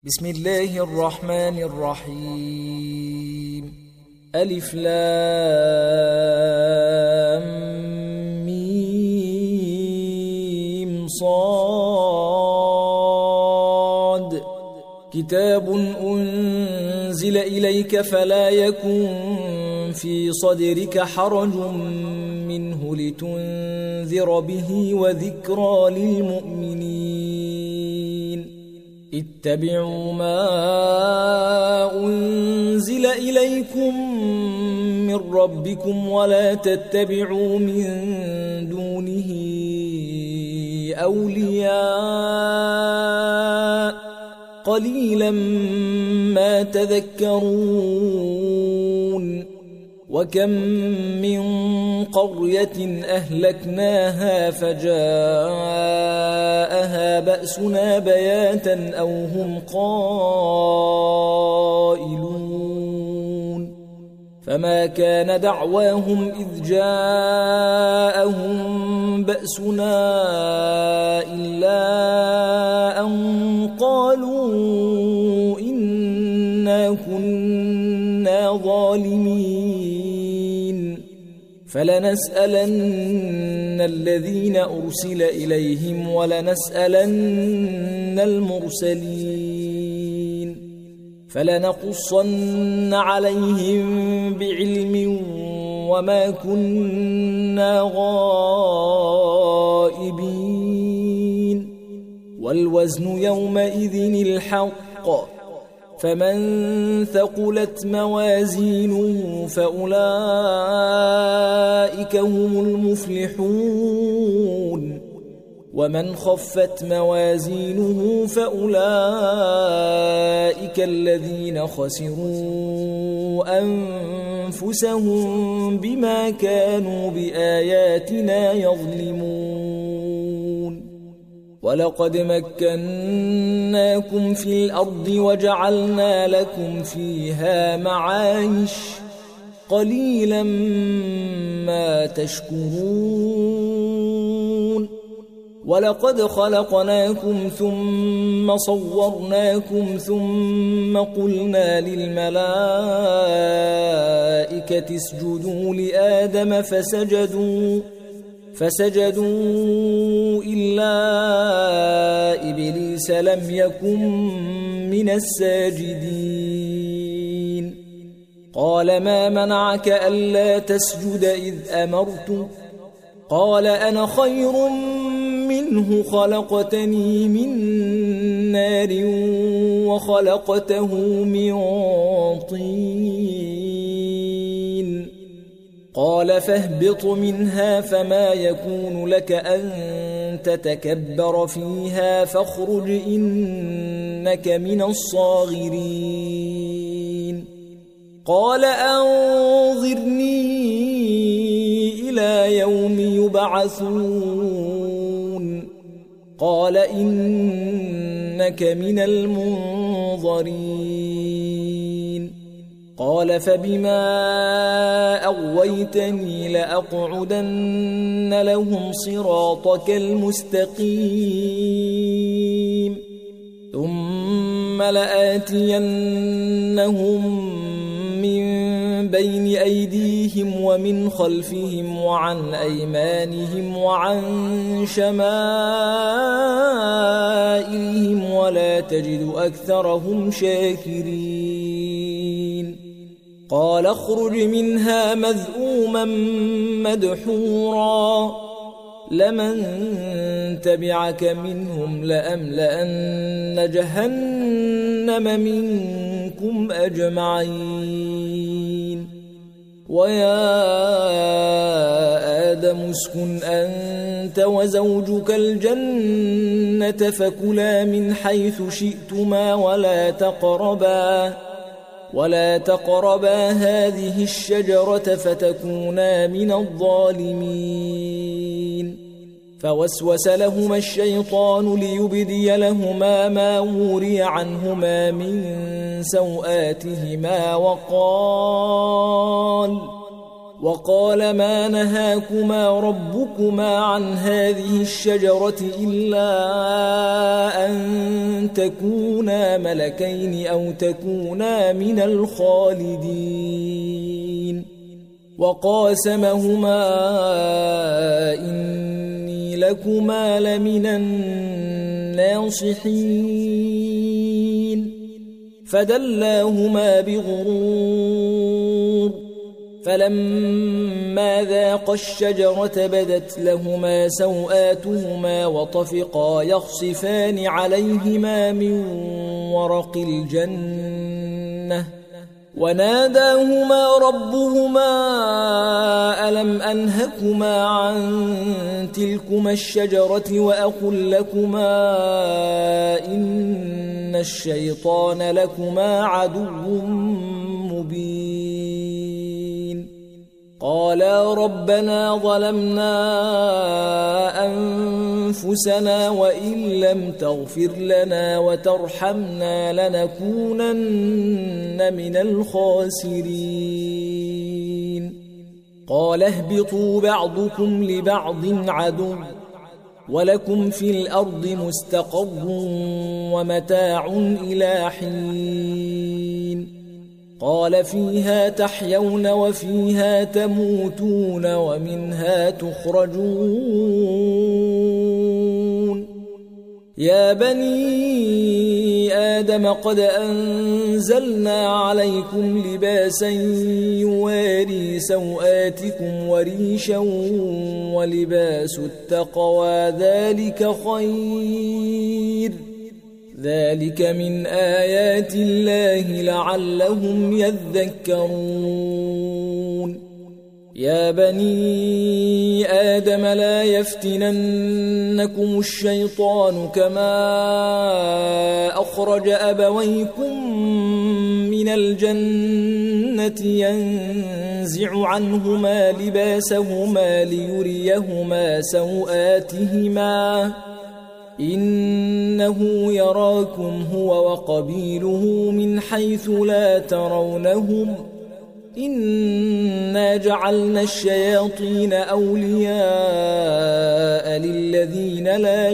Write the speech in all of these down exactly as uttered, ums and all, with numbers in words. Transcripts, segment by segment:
بسم الله الرحمن الرحيم. ألف لام ميم صاد. كتاب أنزل إليك فلا يكن في صدرك حرج منه لتنذر به وذكرى للمؤمنين. اتبعوا ما أنزل إليكم من ربكم ولا تتبعوا من دونه أولياء قليلا ما تذكرون. وكم من قرية أهلكناها فجاءها بأسنا بياتا أو هم قائلون. فما كان دعواهم إذ جاءهم بأسنا إلا أن قالوا إنا كنا ظالمين. فلنسألن الذين أرسل إليهم ولنسألن المرسلين. فلنقصن عليهم بعلم وما كنا غائبين. والوزن يومئذ الحق. فمن ثقلت موازينه فأولئك هم المفلحون. ومن خفت موازينه فأولئك الذين خسروا أنفسهم بما كانوا بآياتنا يظلمون. ولقد مكناكم في الأرض وجعلنا لكم فيها معايش قليلا ما تشكرون. ولقد خلقناكم ثم صورناكم ثم قلنا للملائكة اسجدوا لآدم فسجدوا فسجدوا إلا إبليس لم يكن من الساجدين. قال ما منعك ألا تسجد إذ أمرتك؟ قال أنا خير منه خلقتني من نار وخلقته من طين. قال فاهبط منها فما يكون لك أن تتكبر فيها فاخرج إنك من الصاغرين. قال أنظرني إلى يوم يبعثون. قال إنك من المنظرين. قال فبما أغويتني لأقعدن لهم صراطك المستقيم ثم لآتينهم من بين أيديهم ومن خلفهم وعن أيمانهم وعن شمائلهم ولا تجد أكثرهم شاكرين. قال اخرج منها مذءوما مدحورا لمن تبعك منهم لأملأن جهنم منكم أجمعين. ويا آدم اسكن أنت وزوجك الجنة فكلا من حيث شئتما ولا تقربا ولا تقربا هذه الشجرة فتكونا من الظالمين. فوسوس لهما الشيطان ليبدي لهما ما وري عنهما من سوآتهما وقال وقال ما نهاكما ربكما عن هذه الشجرة إلا أن تكونا ملكين أو تكونا من الخالدين وقاسمهما إني لكما لمن الناصحين فدلاهما بغرور فلما ذاقا الشجرة بدت لهما سوآتهما وطفقا يخصفان عليهما من ورق الجنة وناداهما ربهما ألم أنهكما عن تلكما الشجرة وأقل لكما إن الشيطان لكما عدو مبين قالا ربنا ظلمنا أنفسنا وإن لم تغفر لنا وترحمنا لنكونن من الخاسرين قال اهبطوا بعضكم لبعض عدو ولكم في الأرض مستقر ومتاع إلى حين قال فيها تحيون وفيها تموتون ومنها تخرجون يا بني آدم قد أنزلنا عليكم لباسا يواري سوآتكم وريشا ولباس التقوى ذلك خير ذلك من آيات الله لعلهم يذكرون يا بني آدم لا يفتننكم الشيطان كما أخرج أبويكم من الجنة ينزع عنهما لباسهما ليريهما سوآتهما إنه يراكم هو وقبيله من حيث لا ترونهم إنا جعلنا الشياطين أولياء للذين لا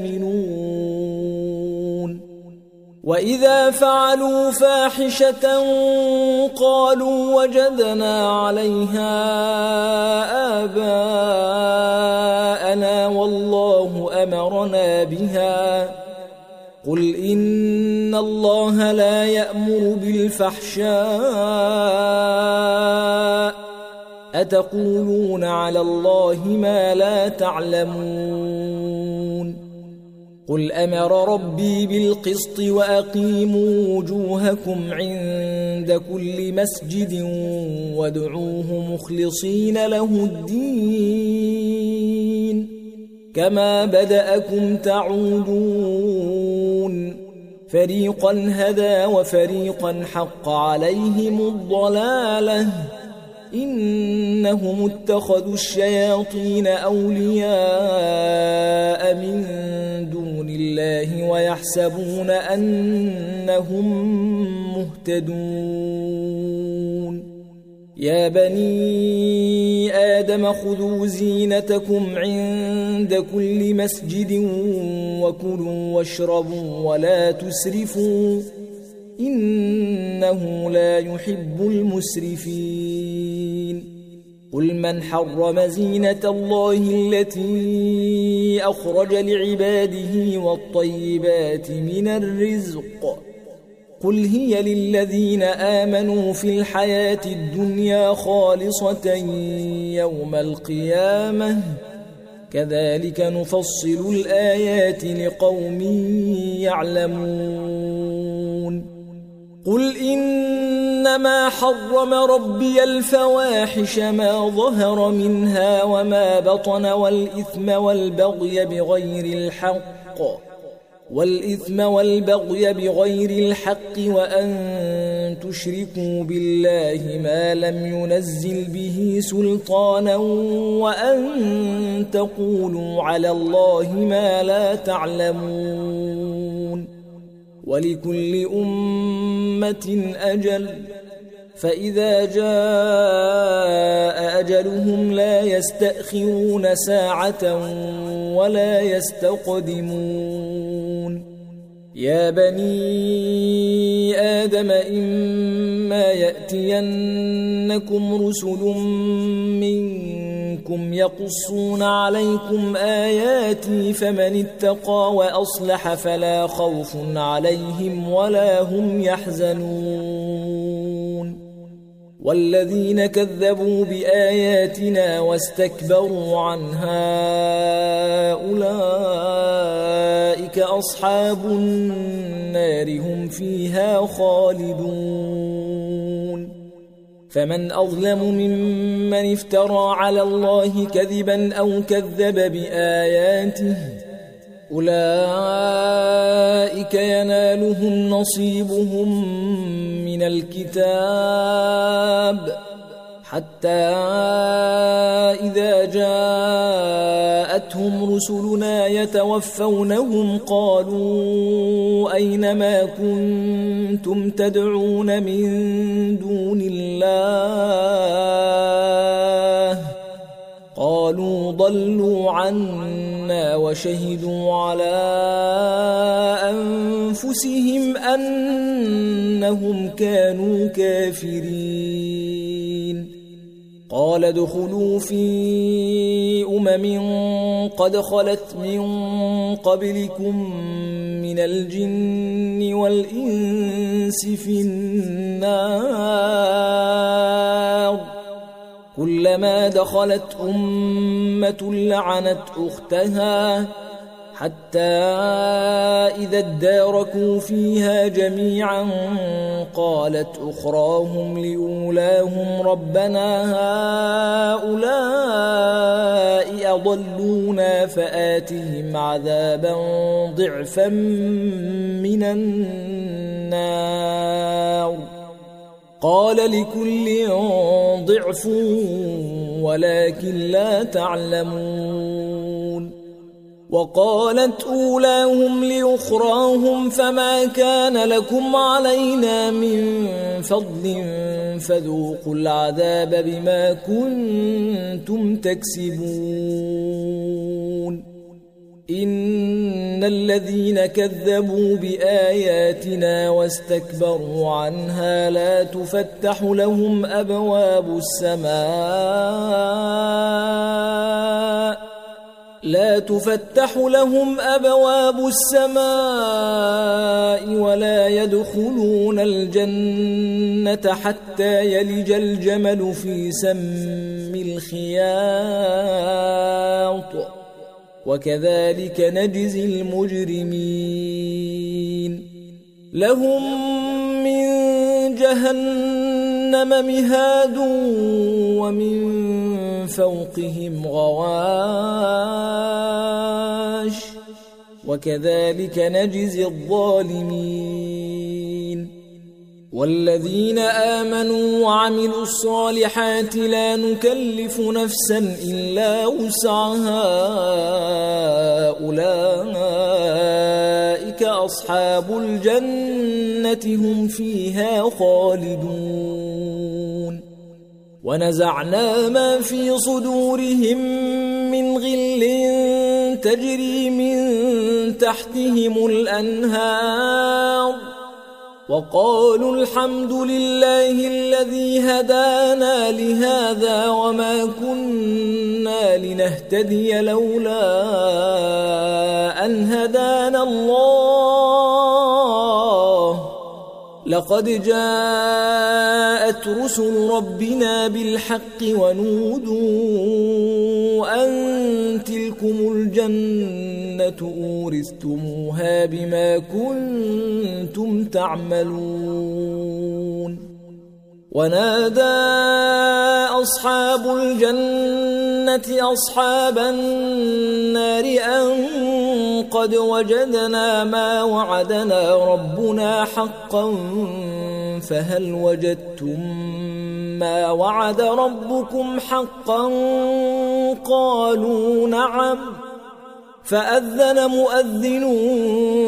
يؤمنون وإذا فعلوا فاحشة قالوا وجدنا عليها آباءنا والله أمرنا بها قل إن الله لا يأمر بالفحشاء أتقولون على الله ما لا تعلمون قل أمر ربي بالقسط وأقيموا وجوهكم عند كل مسجد وادعوه مخلصين له الدين كما بدأكم تعودون فريقا هدى وفريقا حق عليهم الضلالة إنهم اتخذوا الشياطين أولياء من دون الله ويحسبون أنهم مهتدون يا بني آدم خذوا زينتكم عند كل مسجد وكلوا واشربوا ولا تسرفوا إنه لا يحب المسرفين قل من حرم زينة الله التي أخرج لعباده والطيبات من الرزق قل هي للذين آمنوا في الحياة الدنيا خالصة يوم القيامة كذلك نفصل الآيات لقوم يعلمون قل إنما حرم ربي الفواحش ما ظهر منها وما بطن والإثم والبغي بغير الحق والإثم والبغي بغير الحق وأن تشركوا بالله ما لم ينزل به سلطانا وأن تقولوا على الله ما لا تعلمون ولكل أمة أجل فإذا جاء أجلهم لا يستأخرون ساعة ولا يستقدمون يا بني آدم إما يأتينكم رسل منكم يقصون عليكم آياتي فمن اتقى وأصلح فلا خوف عليهم ولا هم يحزنون والذين كذبوا بآياتنا واستكبروا عنها أولئك أصحاب النار هم فيها خالدون فمن أظلم ممن افترى على الله كذبا أو كذب بآياته أولئك ينالهم نصيبهم من الكتاب حتى إذا جاءتهم رسلنا يتوفونهم قالوا أين ما كنتم تدعون من دون الله قالوا ضلوا عنا وشهدوا على أنفسهم أنهم كانوا كافرين قال ادخلوا في أمم قد خلت من قبلكم من الجن والإنس في النار كلما دخلت أمة لعنت أختها حتى إذا اداركوا فيها جميعا قالت أخراهم لأولاهم ربنا هؤلاء أضلونا فآتهم عذابا ضعفا من النار قال لكل ضعف ولكن لا تعلمون وقالت أولاهم لأخراهم فما كان لكم علينا من فضل فذوقوا العذاب بما كنتم تكسبون إن الذين كذبوا بآياتنا واستكبروا عنها لا تفتح لهم أبواب السماء لا تفتح لهم أبواب السماء ولا يدخلون الجنة حتى يلج الجمل في سم الخياط وكذلك نجزي المجرمين لهم من جهنم مهاد ومن فوقهم غواش وكذلك نجزي الظالمين والذين آمنوا وعملوا الصالحات لا نكلف نفسا إلا وسعها أولئك أصحاب الجنة هم فيها خالدون ونزعنا ما في صدورهم من غل تجري من تحتهم الأنهار وقالوا الحمد لله الذي هدانا لهذا وما كنا لنهتدي لولا أن هدانا الله لقد جاءت رسل ربنا بالحق ونودوا أن تلكم الجنة أورثتموها بما كنتم تعملون ونادى أصحاب الجنة أصحاب النار أن قد وجدنا ما وعدنا ربنا حقا فهل وجدتم ما وعد ربكم حقا قالوا نعم فأذن مؤذن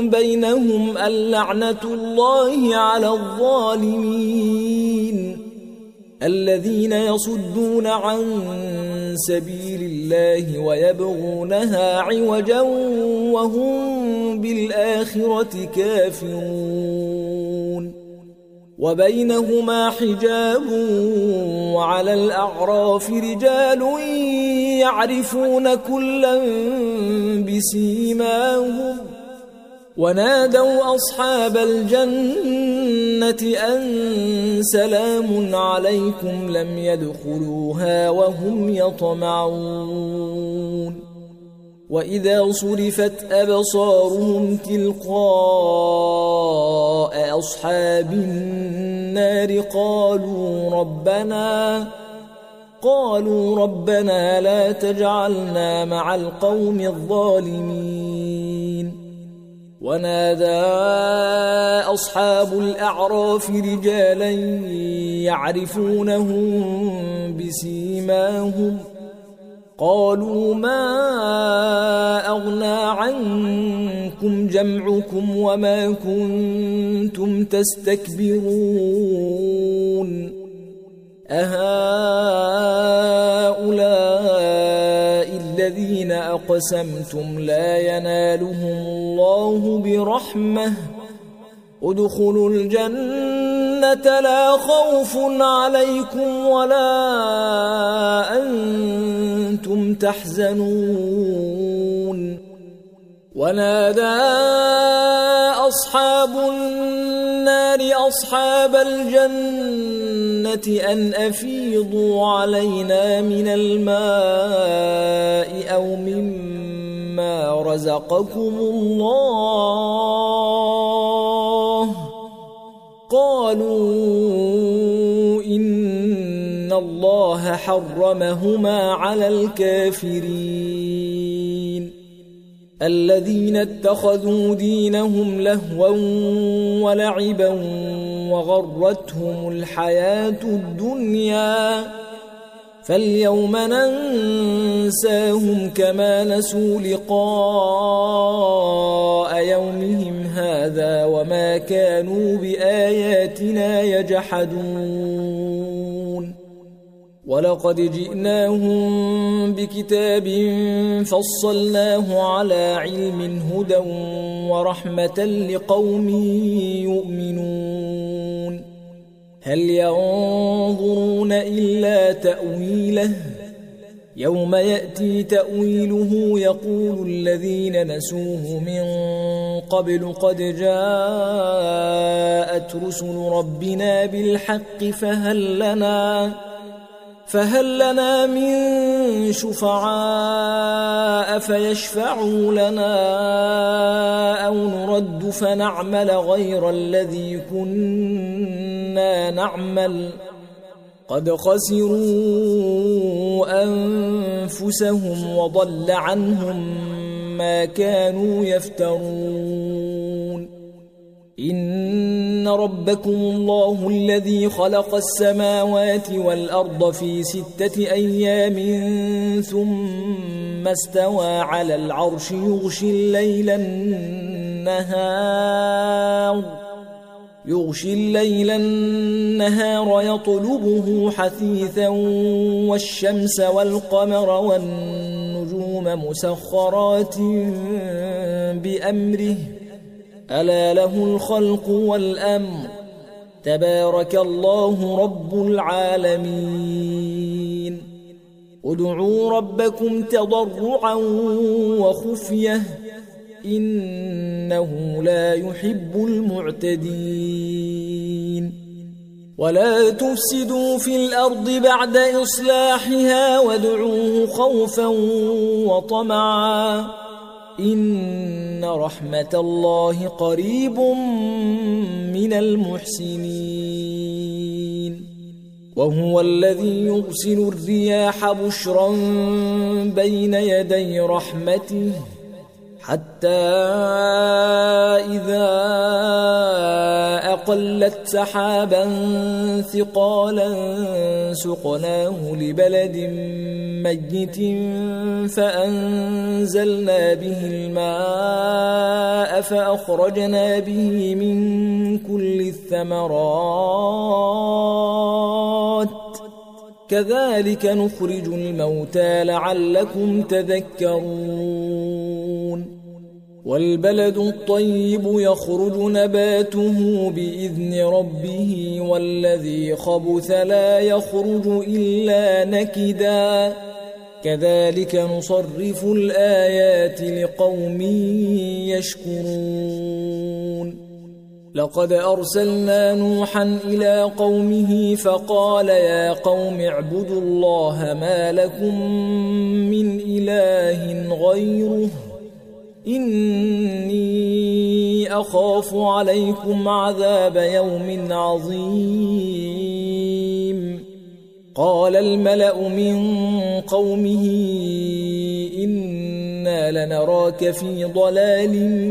بينهم اللعنة الله على الظالمين الذين يصدون عن سبيل الله ويبغونها عوجا وهم بالآخرة كافرون وبينهما حجاب وعلى الأعراف رجال يعرفون كلا بسيماهم ونادوا أصحاب الجنة أن سلام عليكم لم يدخلوها وهم يطمعون وإذا صرفت أبصارهم تلقاء أصحاب النار قالوا ربنا قالوا ربنا لا تجعلنا مع القوم الظالمين ونادى أصحاب الأعراف رجالا يعرفونهم بسيماهم قالوا ما أغنى عنكم جمعكم وما كنتم تستكبرون أهؤلاء الذين أقسمتم لا ينالهم الله برحمة ادخلوا الجنة لا خوف عليكم ولا أنتم تحزنون ونادى أصحاب النار أصحاب الجنة أن أفيضوا علينا من الماء أو مما رزقكم الله قالوا إن الله حرمهما على الكافرين الذين اتخذوا دينهم لهوا ولعبا وغرتهم الحياة الدنيا فاليوم ننساهم كما نسوا لقاء يومهم هذا وما كانوا بآياتنا يجحدون ولقد جئناهم بكتاب فصلناه على علم هدى ورحمة لقوم يؤمنون هل ينظرون إلا تأويله يوم يأتي تأويله يقول الذين نسوه من قبل قد جاءت رسل ربنا بالحق فهل لنا فهل لنا من شفعاء فيشفعوا لنا أو نرد فنعمل غير الذي كنا نعمل قد خسروا أنفسهم وضل عنهم ما كانوا يفترون إن ربكم الله الذي خلق السماوات والأرض في ستة أيام ثم استوى على العرش يغشي الليل النهار يغشي الليل النهار يطلبه حثيثا والشمس والقمر والنجوم مسخرات بأمره ألا له الخلق والأمر تبارك الله رب العالمين ادعوا ربكم تضرعا وخفية إنه لا يحب المعتدين ولا تفسدوا في الأرض بعد إصلاحها وادعوه خوفا وطمعا إن رحمة الله قريب من المحسنين وهو الذي يرسل الرياح بشرا بين يدي رحمته حتى إذا أقلت سحابا ثقالا سقناه لبلد ميت فأنزلنا به الماء فأخرجنا به من كل الثمرات كذلك نخرج الموتى لعلكم تذكرون والبلد الطيب يخرج نباته بإذن ربه والذي خبث لا يخرج إلا نكدا كذلك نصرف الآيات لقوم يشكرون لقد أرسلنا نوحا إلى قومه فقال يا قوم اعبدوا الله ما لكم من إله غيره إني أخاف عليكم عذاب يوم عظيم قال الملأ من قومه إنا لنراك في ضلال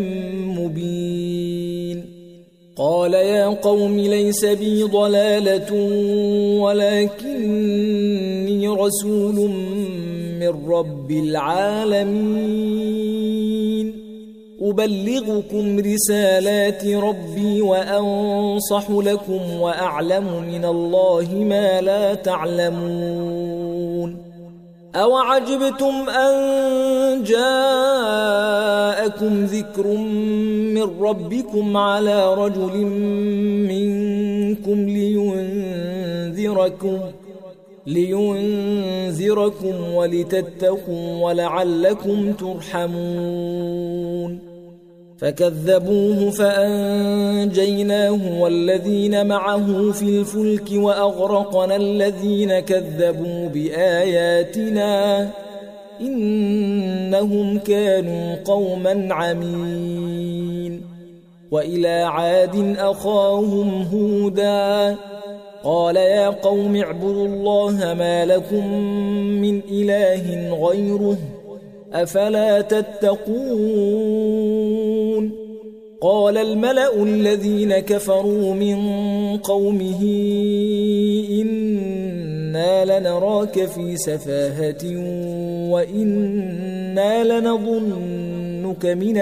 مبين قال يا قوم ليس بي ضلالة ولكني رسول من رب العالمين أبلغكم رسالات ربي وأنصح لكم وأعلم من الله ما لا تعلمون أوعجبتم أن جاءكم ذكر من ربكم على رجل منكم لينذركم لينذركم ولتتقوا ولعلكم ترحمون فكذبوه فأنجيناه والذين معه في الفلك وأغرقنا الذين كذبوا بآياتنا إنهم كانوا قوما عمين وإلى عاد أخاهم هودا قال يا قوم اعبدوا الله ما لكم من إله غيره أفلا تتقون قال الملأ الذين كفروا من قومه إنا لنراك في سفاهة وإنا لنظنك من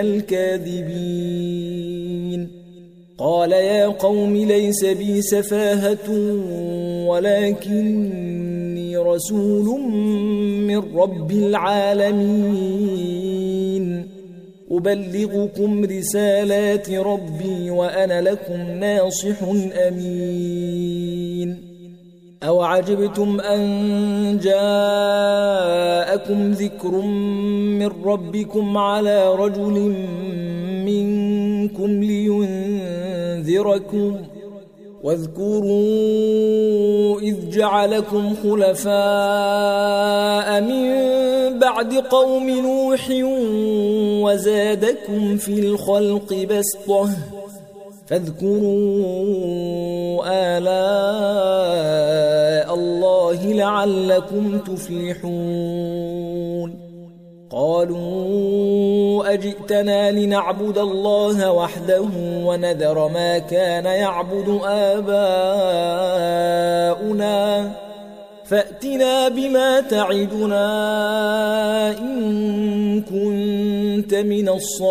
الكاذبين قال يا قوم ليس بي سفاهة ولكني رسول من رب العالمين أبلغكم رسالات ربي وأنا لكم ناصح أمين أوعجبتم أن جاءكم ذكر من ربكم على رجل منكم لينذركم واذكروا إذ جعلكم خلفاء من بعد قوم نوح وزادكم في الخلق بسطة فاذكروا آلاء الله لعلكم تفلحون قالوا أجئتنا لنعبد الله وحده ونذر ما كان يعبد آباؤنا فأتنا بما تعدنا إن كنت من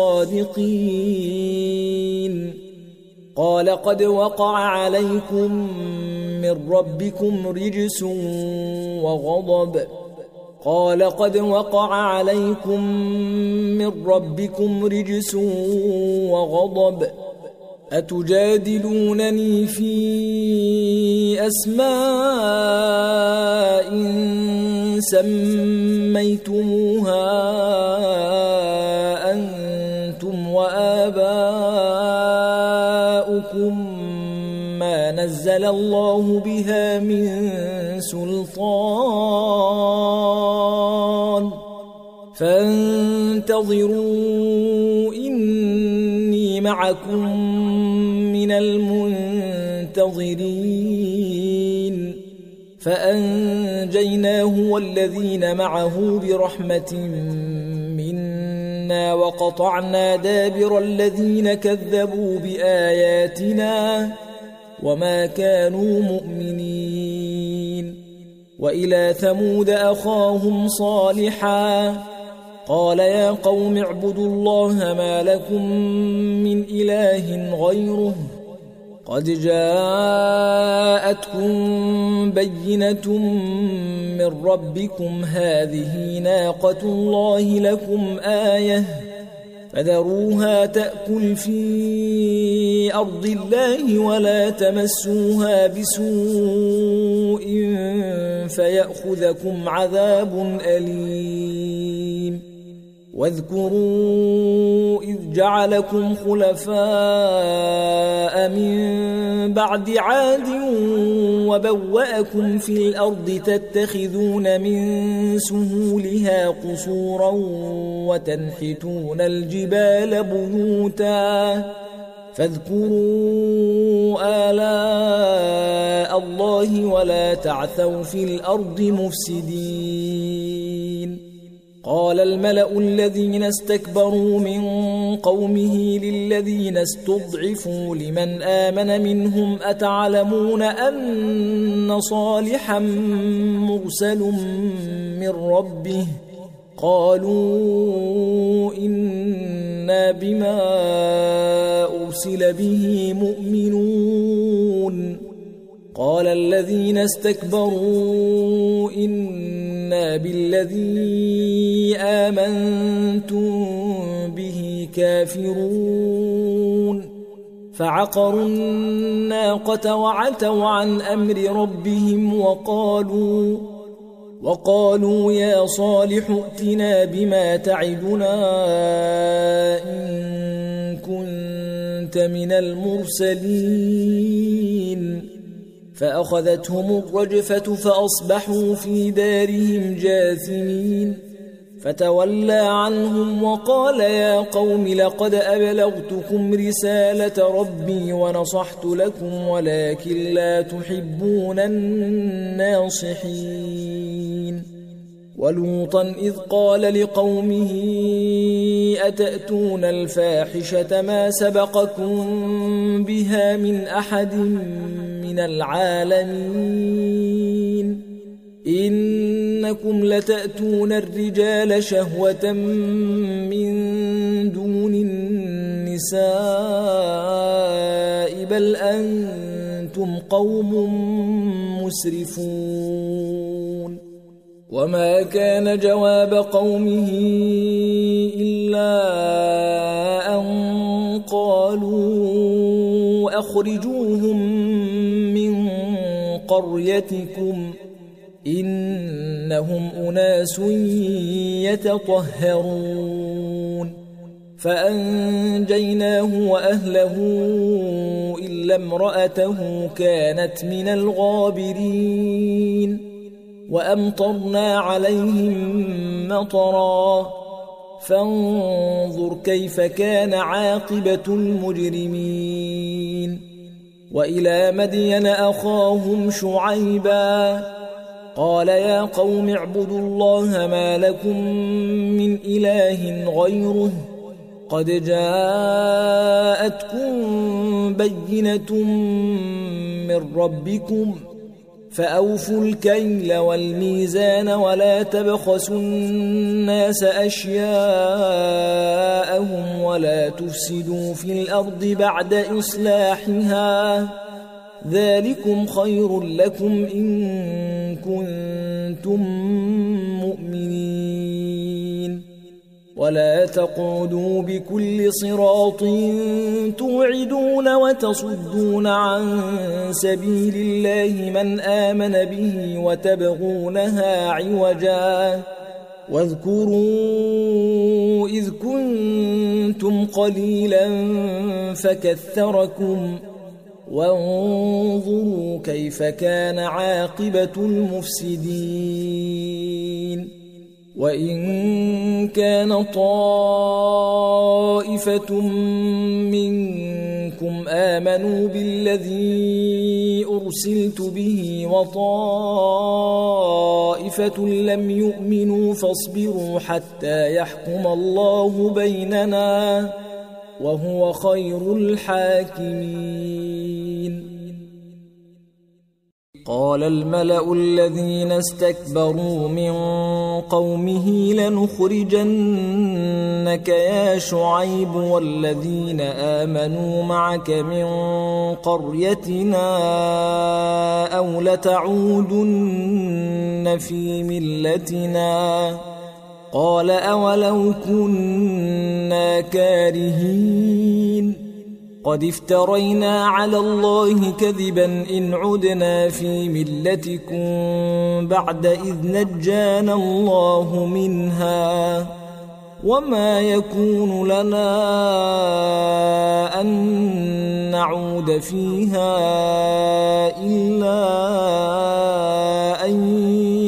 الصادقين قال قد وقع عليكم من ربكم رجس وغضب قال قد وقع عليكم من ربكم رجس وغضب أتجادلونني في أسماء سميتموها أنتم وآباؤكم ما نزل الله بها من سلطان فانتظروا إني معكم من المنتظرين فأنجيناه والذين معه برحمة منا وقطعنا دابر الذين كذبوا بآياتنا وما كانوا مؤمنين وإلى ثمود أخاهم صالحا قال يا قوم اعبدوا الله ما لكم من إله غيره قد جاءتكم بينة من ربكم هذه ناقة الله لكم آية فذروها تأكل في أرض الله ولا تمسوها بسوء فيأخذكم عذاب أليم واذكروا إذ جعلكم خلفاء من بعد عاد وبوأكم في الأرض تتخذون من سهولها قصورا وتنحتون الجبال بيوتا فاذكروا آلاء الله ولا تعثوا في الأرض مفسدين قال الملأ الذين استكبروا من قومه للذين استضعفوا لمن آمن منهم أتعلمون أن صالحا مرسل من ربه قالوا إنا بما أرسل به مؤمنون قال الذين استكبروا إنا بالذي آمنتم به كافرون فعقروا الناقة وعتوا عن أمر ربهم وقالوا وقالوا يا صالح ائتنا بما تعدنا إن كنت من المرسلين فأخذتهم الرجفة فأصبحوا في دارهم جاثمين فتولى عنهم وقال يا قوم لقد أبلغتكم رسالة ربي ونصحت لكم ولكن لا تحبون الناصحين ولوطا إذ قال لقومه أتأتون الفاحشة ما سبقكم بها من أحد من العالمين إنكم لتأتون الرجال شهوة من دون النساء بل أنتم قوم مسرفون وما كان جواب قومه إلا أن قالوا أخرجوهم من قريتكم إنهم أناس يتطهرون فأنجيناه وأهله إلا امرأته كانت من الغابرين وأمطرنا عليهم مطرا فانظر كيف كان عاقبة المجرمين وإلى مدين أخاهم شعيبا قال يا قوم اعبدوا الله ما لكم من إله غيره قد جاءتكم بينة من ربكم فأوفوا الكيل والميزان ولا تبخسوا الناس أشياءهم ولا تفسدوا في الأرض بعد إصلاحها ذلكم خير لكم إن كنتم مؤمنين ولا تقعدوا بكل صراط توعدون وتصدون عن سبيل الله من آمن به وتبغونها عوجا واذكروا إذ كنتم قليلا فكثركم وانظروا كيف كان عاقبة المفسدين وإن كان طائفة منكم آمنوا بالذي أرسلت به وطائفة لم يؤمنوا فاصبروا حتى يحكم الله بيننا وهو خير الحاكمين قال الملأ الذين استكبروا من قومه لنخرجنك يا شعيب والذين آمنوا معك من قريتنا أو لتعودن في ملتنا قال أولو كنا كارهين قد افترينا على الله كذبا إن عدنا في ملتكم بعد إذ نجانا الله منها وما يكون لنا أن نعود فيها إلا أن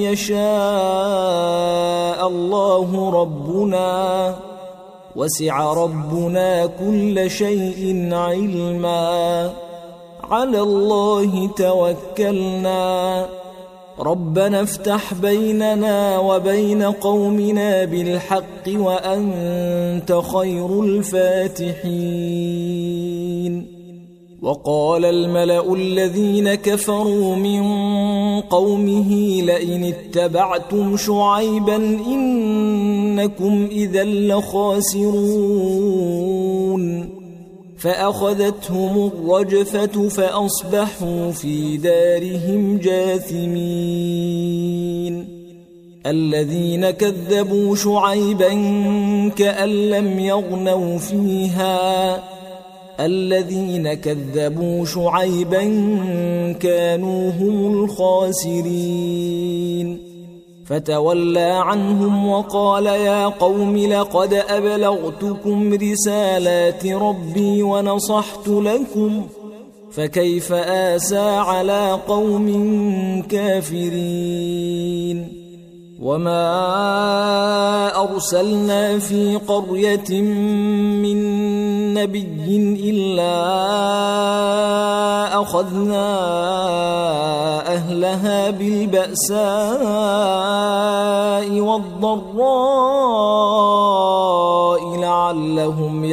يشاء الله ربنا وسع ربنا كل شيء علما على الله توكلنا ربنا افتح بيننا وبين قومنا بالحق وأنت خير الفاتحين وقال الملأ الذين كفروا من قومه لئن اتبعتم شعيبا إنكم إذا لخاسرون فأخذتهم الرجفة فأصبحوا في دارهم جاثمين الذين كذبوا شعيبا كأن لم يغنوا فيها الذين كذبوا شعيبا كانوا هم الخاسرين فتولى عنهم وقال يا قوم لقد أبلغتكم رسالات ربي ونصحت لكم فكيف آسى على قوم كافرين وما أرسلنا في قرية من نبي إلا أخذنا أهلها بالبأساء والضراء لعلهم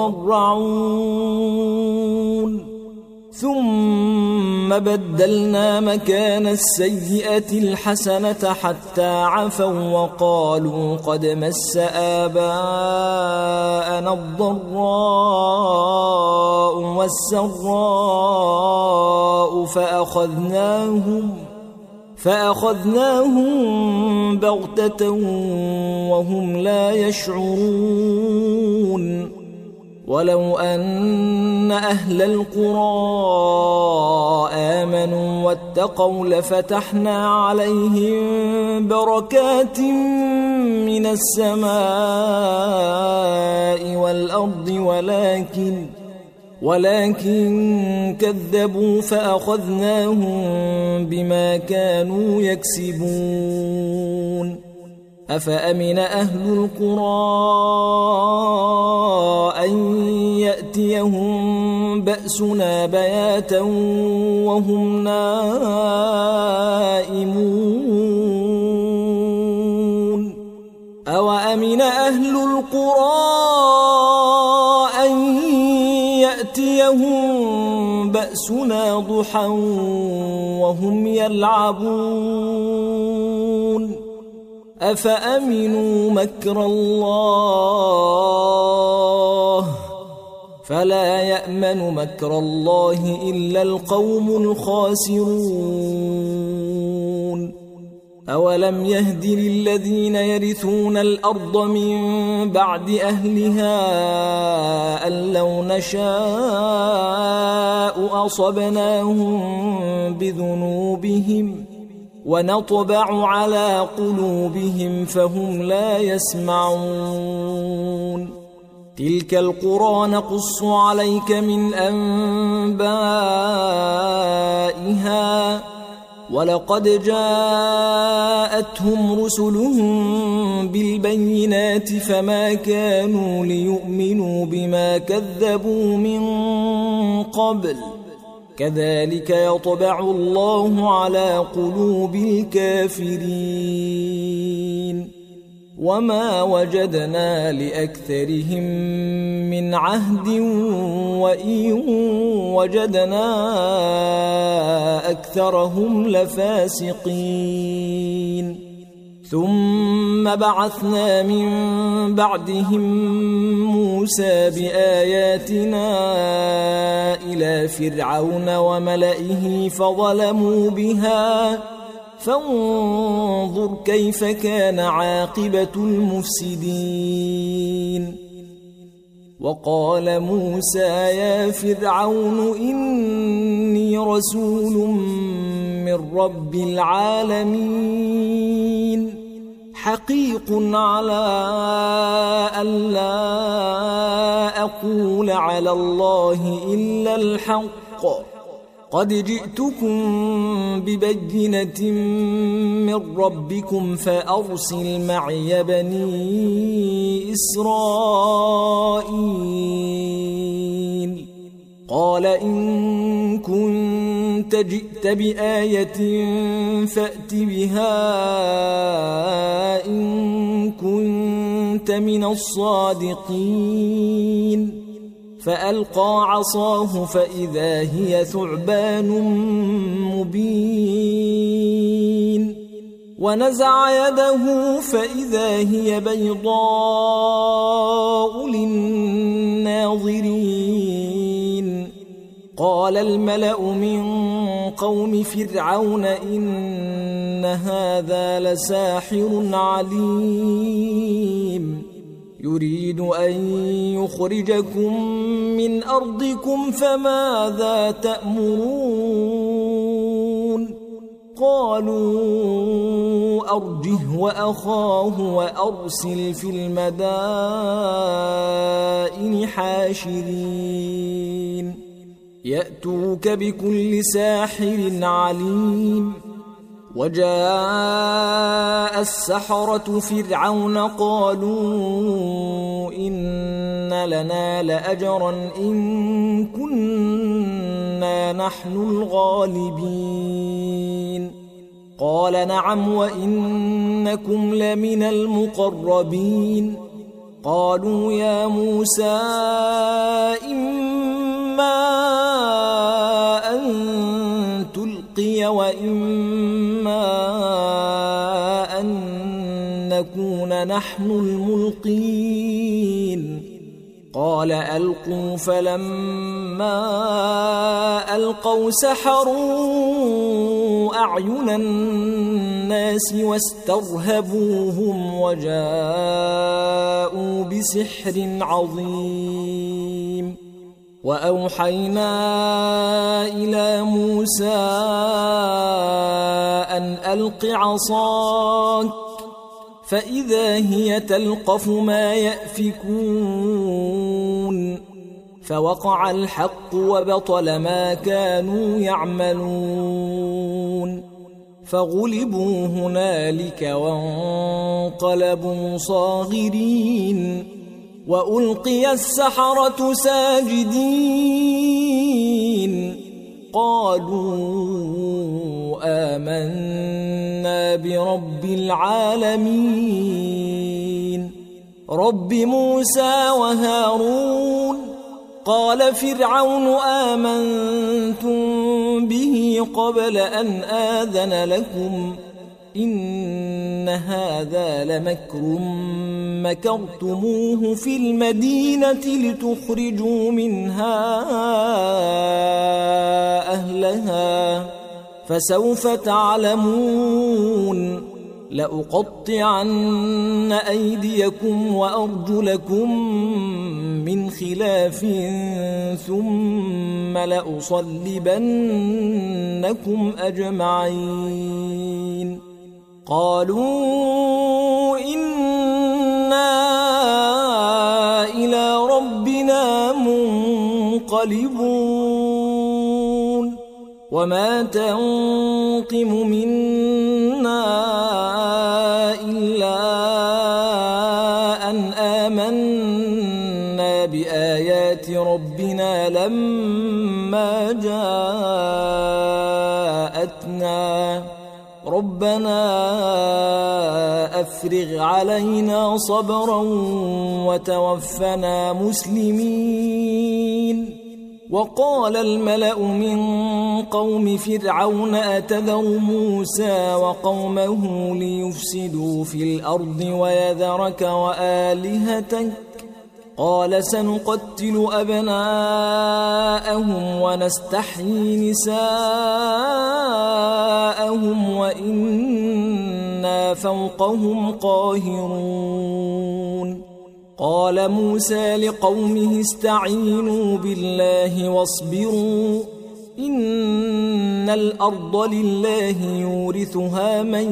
يضرعون ثم بدلنا مكان السيئة الحسنة حتى عفوا وقالوا قد مس آباءنا الضراء والسراء فأخذناهم فأخذناهم بغتة وهم لا يشعرون ولو أن أهل القرى آمنوا واتقوا لفتحنا عليهم بركات من السماء والأرض ولكن ولكن كذبوا فأخذناهم بما كانوا يكسبون أفأمن أهل القرى أن يأتيهم بأسنا بياتا وهم نائمون أوأمن أهل القرى أن يأتيهم بأسنا ضحى وهم يلعبون أفأمنوا مكر الله فلا يأمن مكر الله إلا القوم الخاسرون أولم يهد للذين يرثون الأرض من بعد أهلها أن لو نشاء أصبناهم بذنوبهم ونطبع على قلوبهم فهم لا يسمعون تلك القرى نقص عليك من أنبائها ولقد جاءتهم رسلهم بالبينات فما كانوا ليؤمنوا بما كذبوا من قبل كذلك يطبع الله على قلوب الكافرين وما وجدنا لأكثرهم من عهد وإن وجدنا أكثرهم لفاسقين ثم بعثنا من بعدهم موسى بآياتنا إلى فرعون وملئه فظلموا بها فانظر كيف كان عاقبة المفسدين وقال موسى يا فرعون إني رسول من رب العالمين حقيق على ألا أقول على الله إلا الحق قد جئتكم ببينة من ربكم فأرسل معي بني إسرائيل قال إن كنت جئت بآية فأت بها إن كنت من الصادقين فألقى عصاه فإذا هي ثعبان مبين ونزع يده فإذا هي بيضاء للناظرين قال الملأ من قوم فرعون إن هذا لساحر عليم يريد أن يخرجكم من أرضكم فماذا تأمرون قالوا أرجه وأخاه وأرسل في المدائن حاشرين يأتوك بكل ساحر عليم وجاء السحرة فرعون قالوا إن لنا لأجرا إن كنا نحن الغالبين قال نعم وإنكم لمن المقربين قالوا يا موسى إما أن تلقي وإما أن نكون نحن الملقين قال ألقوا فلما ألقوا سحروا أعين الناس واسترهبوهم وجاءوا بسحر عظيم وأوحينا إلى موسى أن ألق عصاك فإذا هي تلقف ما يأفكون فوقع الحق وبطل ما كانوا يعملون فغلبوا هنالك وانقلبوا صاغرين وألقي السحرة ساجدين قالوا آمنا برب العالمين رب موسى وهارون قال فرعون آمنتم به قبل أن آذن لكم إن هذا لمكر مكرتموه في المدينة لتخرجوا منها أهلها فسوف تعلمون لأقطعن أيديكم وأرجلكم من خلاف ثم لأصلبنكم أجمعين قالوا إنا إلى ربنا منقلبون وما تنقم منا إلا أن آمنا بآيات ربنا لما جاءتنا ربنا أفرغ علينا صبرا وتوفنا مسلمين. وقال الملأ من قوم فرعون أتذر موسى وقومه ليفسدوا في الأرض ويذرك وآلهتك قال سنقتل أبناءهم ونستحيي نساءهم وإنا فوقهم قاهرون. قال موسى لقومه استعينوا بالله واصبروا إن الأرض لله يورثها من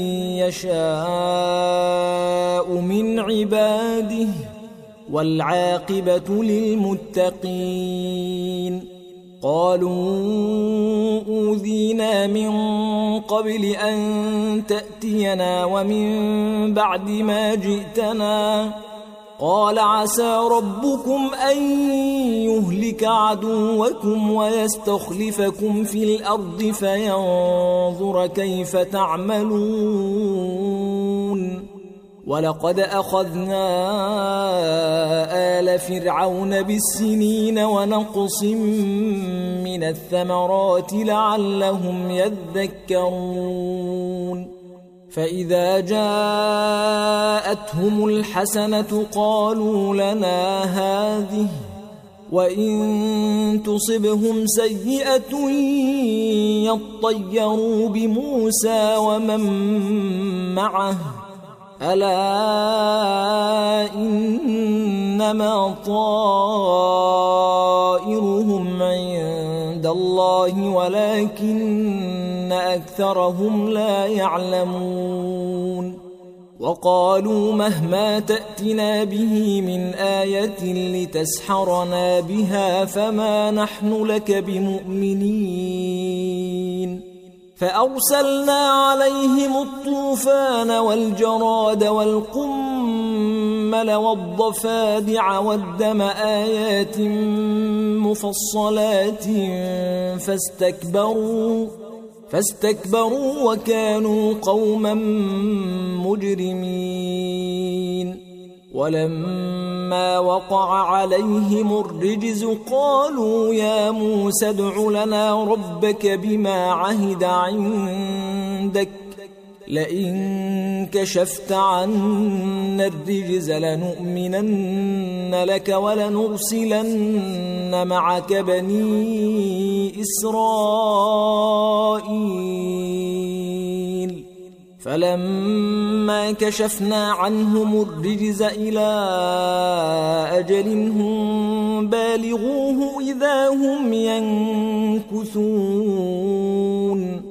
يشاء من عباده والعاقبة للمتقين. قالوا أوذينا من قبل أن تأتينا ومن بعد ما جئتنا قال عسى ربكم أن يهلك عدوكم ويستخلفكم في الأرض فينظر كيف تعملون. ولقد أخذنا آل فرعون بالسنين ونقص من الثمرات لعلهم يذكرون. فإذا جاءتهم الحسنة قالوا لنا هذه وإن تصبهم سيئة يطيروا بموسى ومن معه ألا إنما طائرهم عند الله ولكن أكثرهم لا يعلمون. وقالوا مهما تأتنا به من آية لتسحرنا بها فما نحن لك بمؤمنين. فأرسلنا عليهم الطوفان والجراد والقمل والضفادع والدم آيات مفصلات فاستكبروا فاستكبروا وكانوا قوما مجرمين. ولما وقع عليهم الرجز قالوا يا موسى ادع لنا ربك بما عهد عندك لئن كشفت عنا الرجز لنؤمنن لك ولنرسلن معك بني إسرائيل. فلما كشفنا عنهم الرجز إلى أجل هم بالغوه إذا هم ينكثون.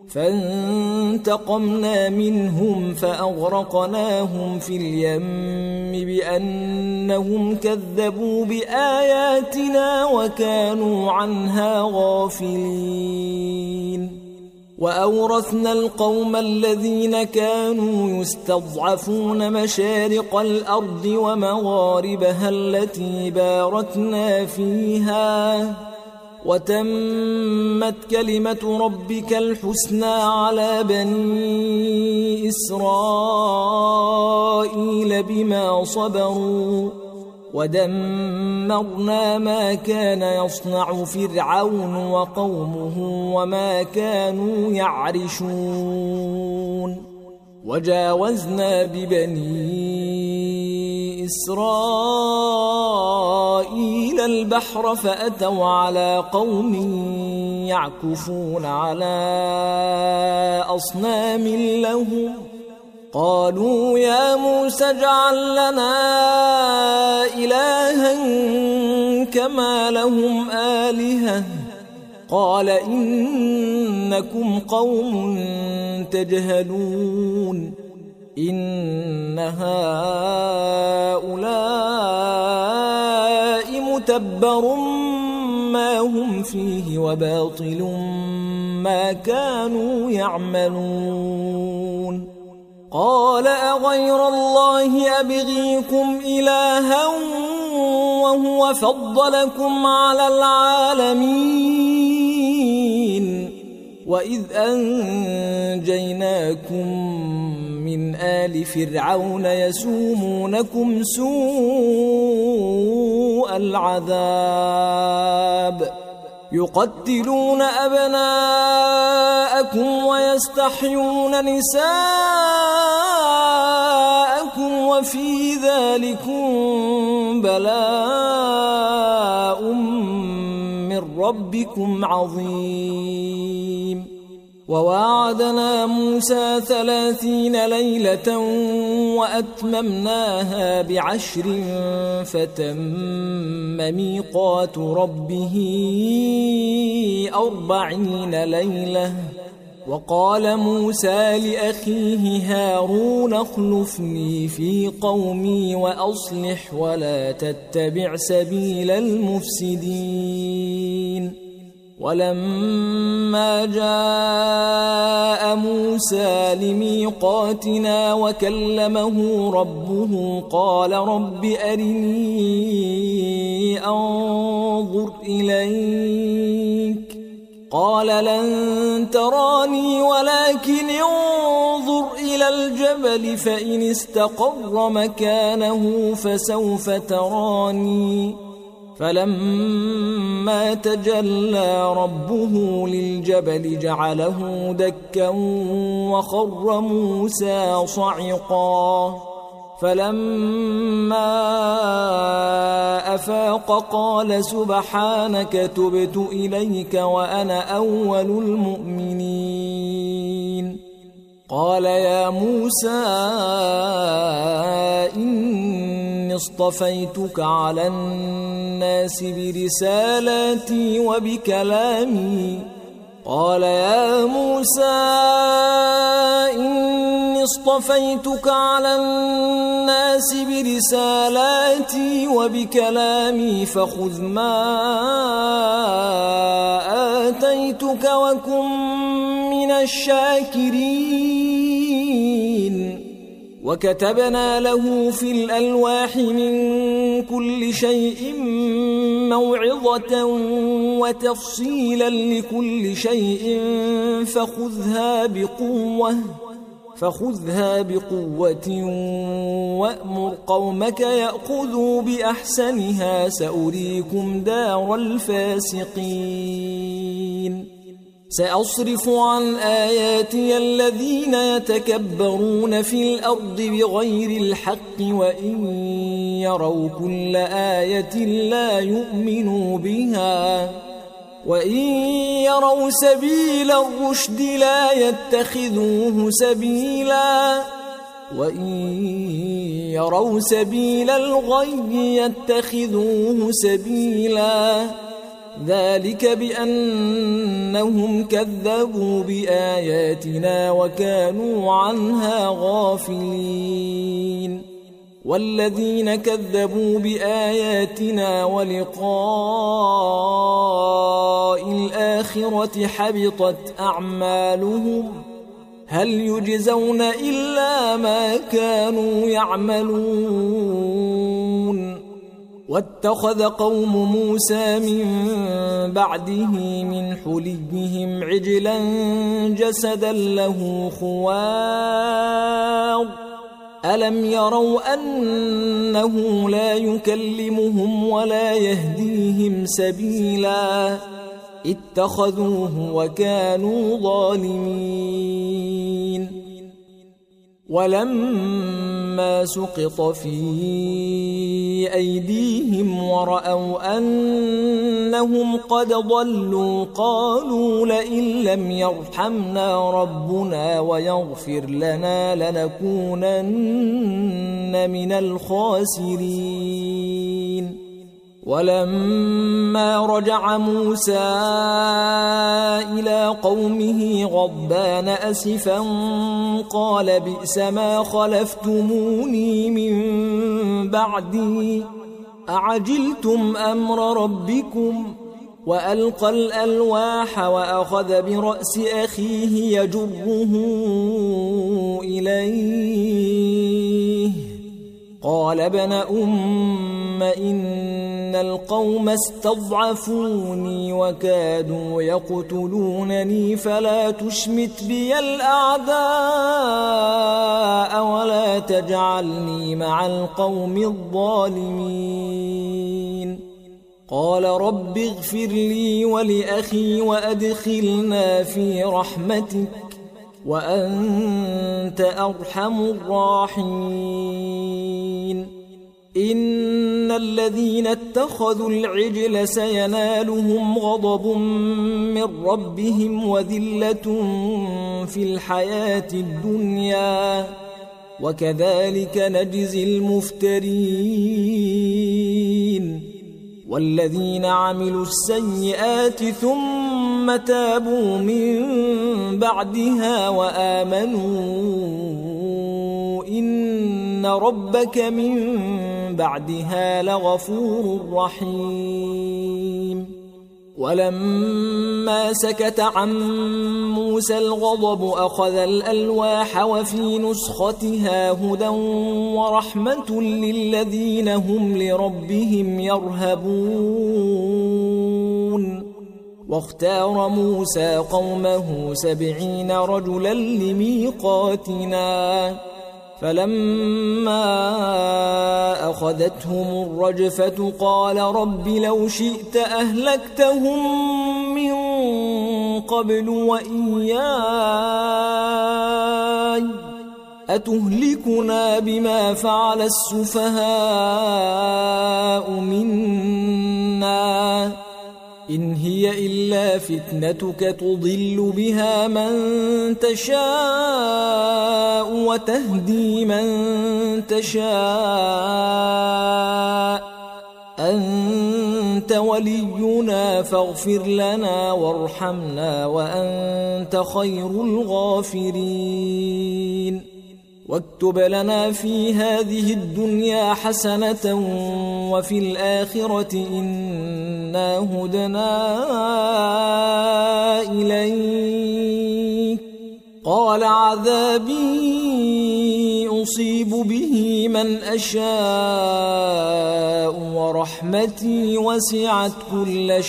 فانتقمنا منهم فأغرقناهم في اليم بأنهم كذبوا بآياتنا وكانوا عنها غافلين. وأورثنا القوم الذين كانوا يستضعفون مشارق الأرض ومغاربها التي باركنا فيها وتمت كلمة ربك الحسنى على بني إسرائيل بما صبروا ودمرنا ما كان يصنع فرعون وقومه وما كانوا يعرشون. وجاوزنا ببني إسرائيل البحر فأتوا على قوم يعكفون على أصنام لهم قالوا يا موسى اجعل لنا إلها كما لهم آلهة قال إنكم قوم تجهلون إن هؤلاء متبر ما هم فيه وباطل ما كانوا يعملون. قال أغير الله أبغيكم إلها وهو فضلكم على العالمين وإذ أنجيناكم من آل فرعون يسومونكم سوء العذاب يقتلون أبناءكم ويستحيون نساءكم وفي ذلكم بلاء من ربكم عظيم وواعدنا موسى ثلاثين ليلة وأتممناها بعشر فتم ميقات ربه أربعين ليلة وقال موسى لأخيه هارون اخلفني في قومي وأصلح ولا تتبع سبيل المفسدين ولما جاء موسى لميقاتنا وكلمه ربه قال رب أرني أنظر إليك قال لن تراني ولكن انظر إلى الجبل فإن استقر مكانه فسوف تراني فلما تجلى ربه للجبل جعله دكا وخر موسى صعقا فلما أفاق قال سبحانك تبت إليك وأنا أول المؤمنين قال يا موسى إني اصطفيتك على الناس برسالاتي وبكلامي قال يا موسى إني اصطفيتك على الناس برسالاتي وبكلامي فخذ ما آتيتك وكن من الشاكرين وكتبنا له في الألواح من كل شيء موعظة وتفصيلا لكل شيء فخذها بقوة فخذها بقوة وأمر قومك يأخذوا بأحسنها سأريكم دار الفاسقين سأصرف عن آياتي الذين يتكبرون في الأرض بغير الحق وإن يروا كل آية لا يؤمنوا بها وإن يروا سبيل الرشد لا يتخذوه سبيلا وإن يروا سبيل الغي يتخذوه سبيلا ذلك بأنهم كذبوا بآياتنا وكانوا عنها غافلين والذين كذبوا بآياتنا ولقاء الآخرة حبطت أعمالهم هل يجزون إلا ما كانوا يعملون واتخذ قوم موسى من بعده من حليهم عجلا جسدا له خوار ألم يروا أنه لا يكلمهم ولا يهديهم سبيلا اتخذوه وكانوا ظالمين ولما سقط في أيديهم ورأوا أنهم قد ضلوا قالوا لئن لم يرحمنا ربنا ويغفر لنا لنكونن من الخاسرين ولما رجع موسى إلى قومه غضبان أسفا قال بئس ما خلفتموني من بعدي أعجلتم أمر ربكم وألقى الألواح وأخذ برأس أخيه يجره إليه قال ابن أم إن القوم استضعفوني وكادوا يقتلونني فلا تشمت بي الأعداء ولا تجعلني مع القوم الظالمين. قال رب اغفر لي ولأخي وأدخلنا في رحمتك وأنت أرحم الراحمين. إن الذين اتخذوا العجل سينالهم غضب من ربهم وذلة في الحياة الدنيا وكذلك نجزي المفترين. والذين عملوا السيئات ثم تابوا من بعدها وآمنوا إن ربك من بعدها لغفور رحيم. ولما سكت عن موسى الغضب أخذ الألواح وفي نسختها هدى ورحمة للذين هم لربهم يرهبون. واختار موسى قومه سبعين رجلا لميقاتنا فلما أخذتهم الرجفة قال رب لو شئت أهلكتهم من قبل وإياي أتهلكنا بما فعل السفهاء منا إن هي إلا فتنتك تضل بها من تشاء وتهدي من تشاء أنت ولينا فاغفر لنا وارحمنا وأنت خير الغافرين. واكتب لنا في هذه الدنيا حسنة وفي الآخرة إنا هدنا إليك. قال عذابي أصيب به من أشاء ورحمتي وسعت كل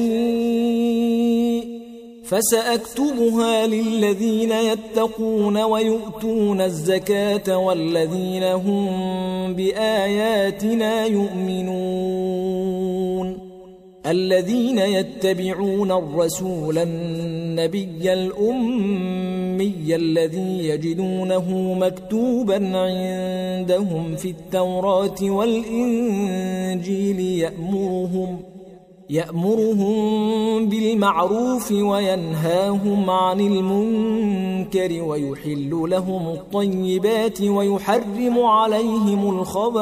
شيء فسأكتبها للذين يتقون ويؤتون الزكاة والذين هم بآياتنا يؤمنون. الذين يتبعون الرسول النبي الأمي الذي يجدونه مكتوبا عندهم في التوراة والإنجيل يأمرهم يأمرهم بالمعروف وينهاهم عن المنكر ويحل لهم الطيبات ويحرم عليهم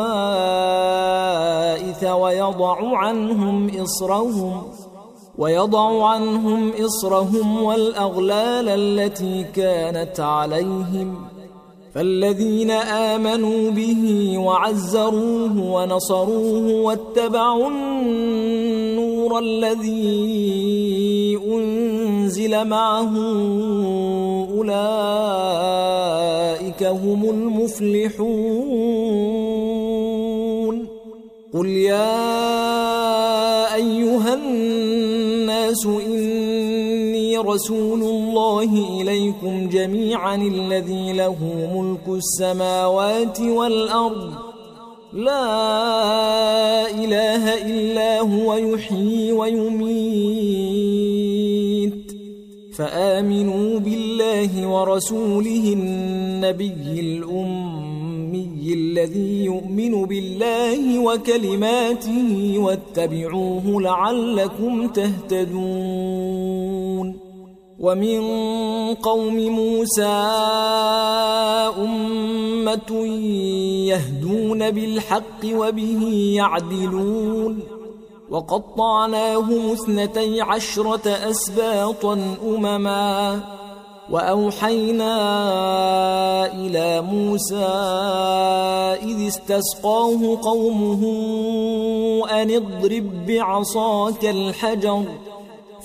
الخبائث ويضع عنهم إصرهم ويضع عنهم إصرهم والأغلال التي كانت عليهم. فالذين آمنوا به وعزروه ونصروه واتبعوا النور الذي أنزل معه أولئك هم المفلحون. قل يا أيها الناس إني رسول الله إليكم جميعا الذي له ملك السماوات والأرض لا إله إلا هو يحيي ويميت فآمنوا بالله ورسوله النبي الأمي الذي يؤمن بالله وكلماته واتبعوه لعلكم تهتدون. ومن قوم موسى أمة يهدون بالحق وبه يعدلون. وقطعناهم اثنتي عشرة أسباطا أمما وأوحينا إلى موسى إذ استسقاه قومه أن اضرب بعصاك الحجر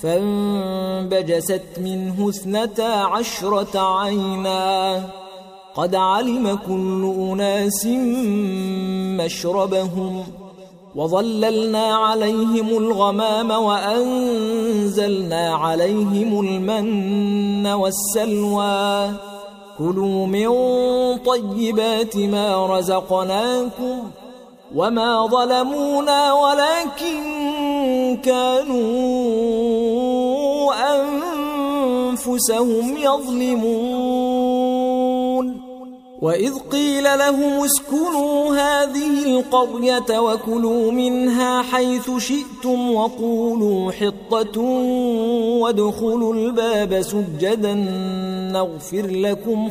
فانبجست منه اثنتا عشرة عينا قد علم كل أناس مشربهم وظللنا عليهم الغمام وأنزلنا عليهم المن والسلوى كلوا من طيبات ما رزقناكم وما ظلمونا ولكن كانوا أنفسهم يظلمون وإذ قيل لهم اسكنوا هذه القرية وكلوا منها حيث شئتم وقولوا حطة وادخلوا الباب سجدا نغفر لكم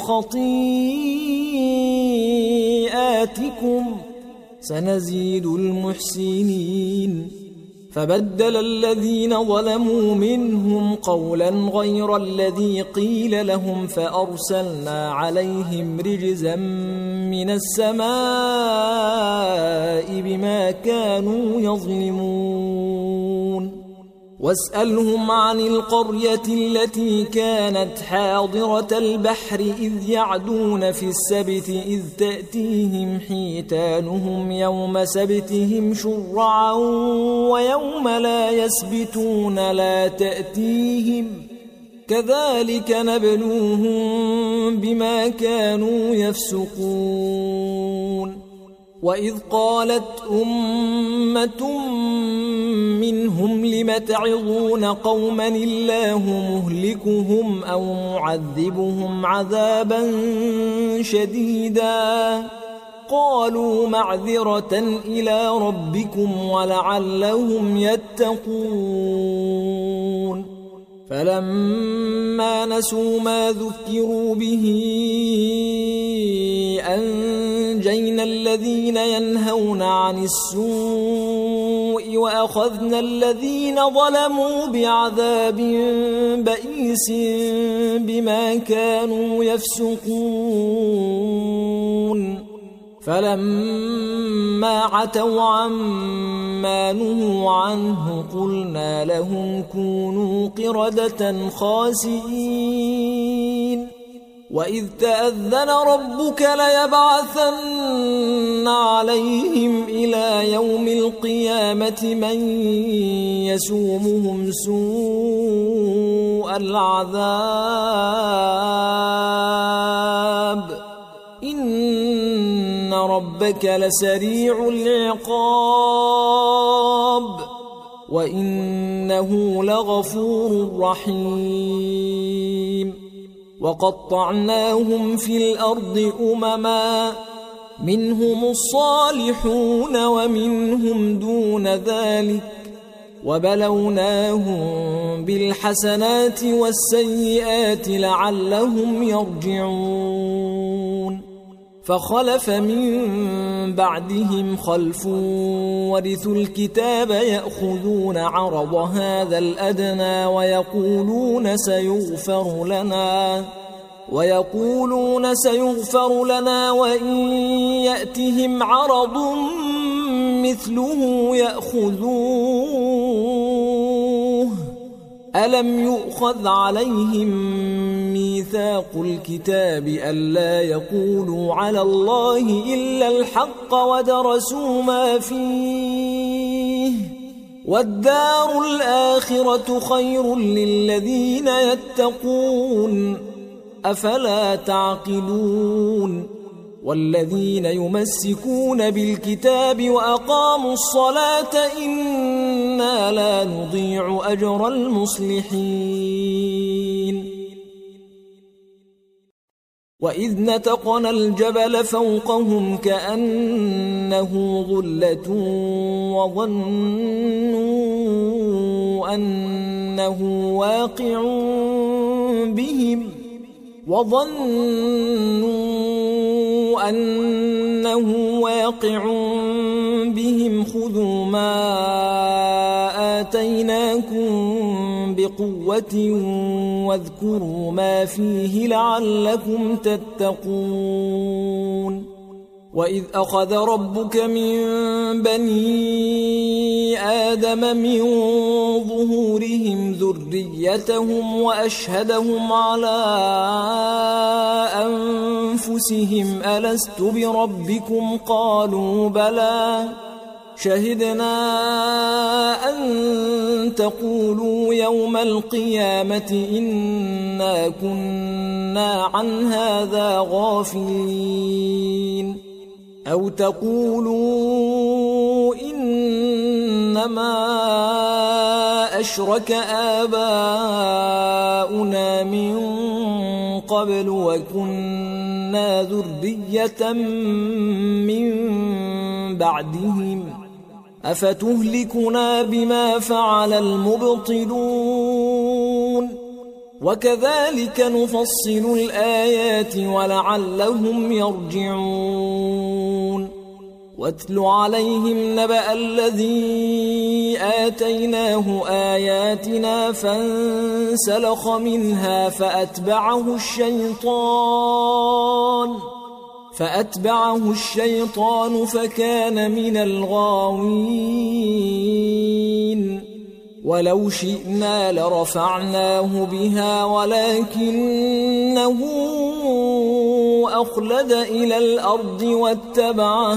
خطيئاتكم سنزيد المحسنين فبدل الذين ظلموا منهم قولا غير الذي قيل لهم فأرسلنا عليهم رجزا من السماء بما كانوا يظلمون واسألهم عن القرية التي كانت حاضرة البحر إذ يعدون في السبت إذ تأتيهم حيتانهم يوم سبتهم شرعا ويوم لا يسبتون لا تأتيهم كذلك نبلوهم بما كانوا يفسقون وإذ قالت أمة منهم لم تعظون قوما الله مهلكهم أو معذبهم عذابا شديدا قالوا معذرة إلى ربكم ولعلهم يتقون فلما نسوا ما ذكروا به أنجينا الذين ينهون عن السوء وأخذنا الذين ظلموا بعذاب بئيس بما كانوا يفسقون فلما عتوا عما نهوا عنه قلنا لهم كونوا قردة خاسئين وإذ تأذن ربك ليبعثن عليهم إلى يوم القيامة من يسومهم سوء العذاب إن ربك لسريع العقاب وإنه لغفور رحيم وقطعناهم في الأرض أمما منهم الصالحون ومنهم دون ذلك وبلوناهم بالحسنات والسيئات لعلهم يرجعون فخلف من بعدهم خلف ورثوا الكتاب يأخذون عرض هذا الأدنى ويقولون سيغفر لنا ويقولون سيغفر لنا وإن يأتهم عرض مثله يأخذوه ألم يؤخذ عليهم ميثاق الكتاب ألا يقولوا على الله إلا الحق ودرسوا ما فيه والدار الآخرة خير للذين يتقون أفلا تعقلون والذين يمسكون بالكتاب وأقاموا الصلاة إنا لا نضيع أجر المصلحين وإذ نتقنا الجبل فوقهم كأنه ظلة وظنوا أنه واقع بهم وظنوا أنه واقع بهم خذوا ما آتيناكم بقوة واذكروا ما فيه لعلكم تتقون وإذ أخذ ربك من بني آدم من ظهورهم ذريتهم وأشهدهم على أنفسهم ألست بربكم قالوا بلى شهدنا أن تقولوا يوم القيامة إنا كنا عن هذا غافلين أو تقولوا إنما أشرك آباؤنا من قبل وكنا ذرية من بعدهم أفتهلكنا بما فعل المبطلون وكذلك نفصل الآيات ولعلهم يرجعون واتل عليهم نبأ الذي آتيناه آياتنا فانسلخ منها فأتبعه الشيطان فأتبعه الشيطان فكان من الغاوين ولو شئنا لرفعناه بها ولكنه أخلد إلى الأرض واتبع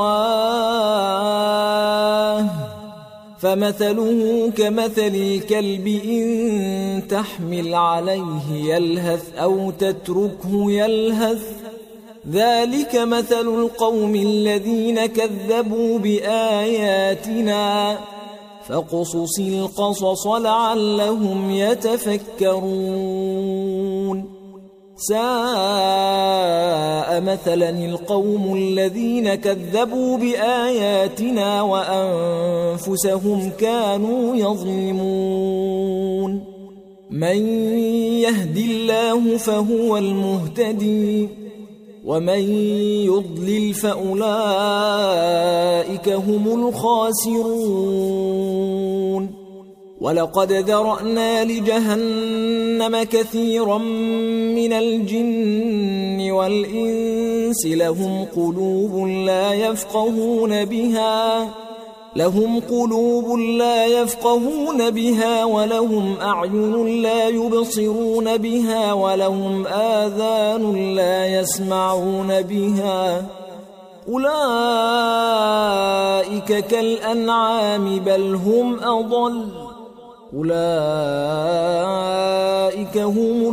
هواه فمثله كمثل الكلب إن تحمل عليه يلهث أو تتركه يلهث ذلك مثل القوم الذين كذبوا بآياتنا فاقصص القصص لعلهم يتفكرون ساء مثلا القوم الذين كذبوا بآياتنا وأنفسهم كانوا يظلمون من يهد الله فهو المهتدي ومن يضلل فأولئك هم الخاسرون ولقد ذرأنا لجهنم كثيرا من الجن والإنس لهم قلوب لا يفقهون بها لهم قلوب لا يفقهون بها ولهم أعين لا يبصرون بها ولهم آذان لا يسمعون بها أولئك كالأنعام بل هم أضل أولئك هم